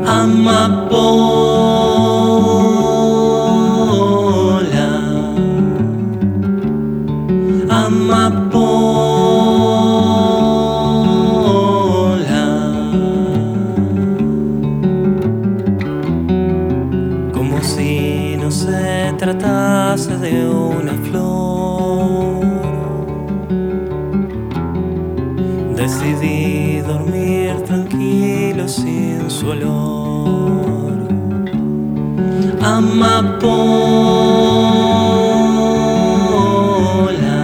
Amapola, amapola, como si no se tratase de una flor. Decidí dormir tranquilo sin su olor. Amapola,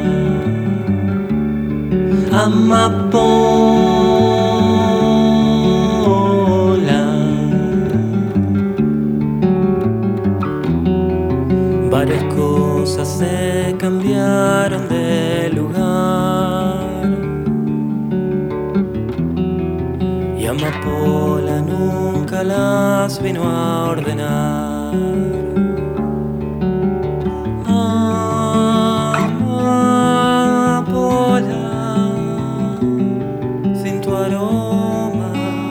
amapola. Varias cosas se cambiaron de lugar y amapola nunca las vino a ordenar. Amapola, sin tu aroma,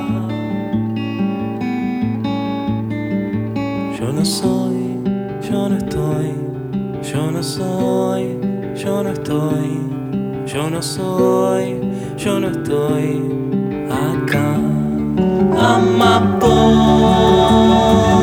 yo no soy, yo no estoy, yo no soy, yo no estoy, yo no soy, yo no estoy acá. Amapola.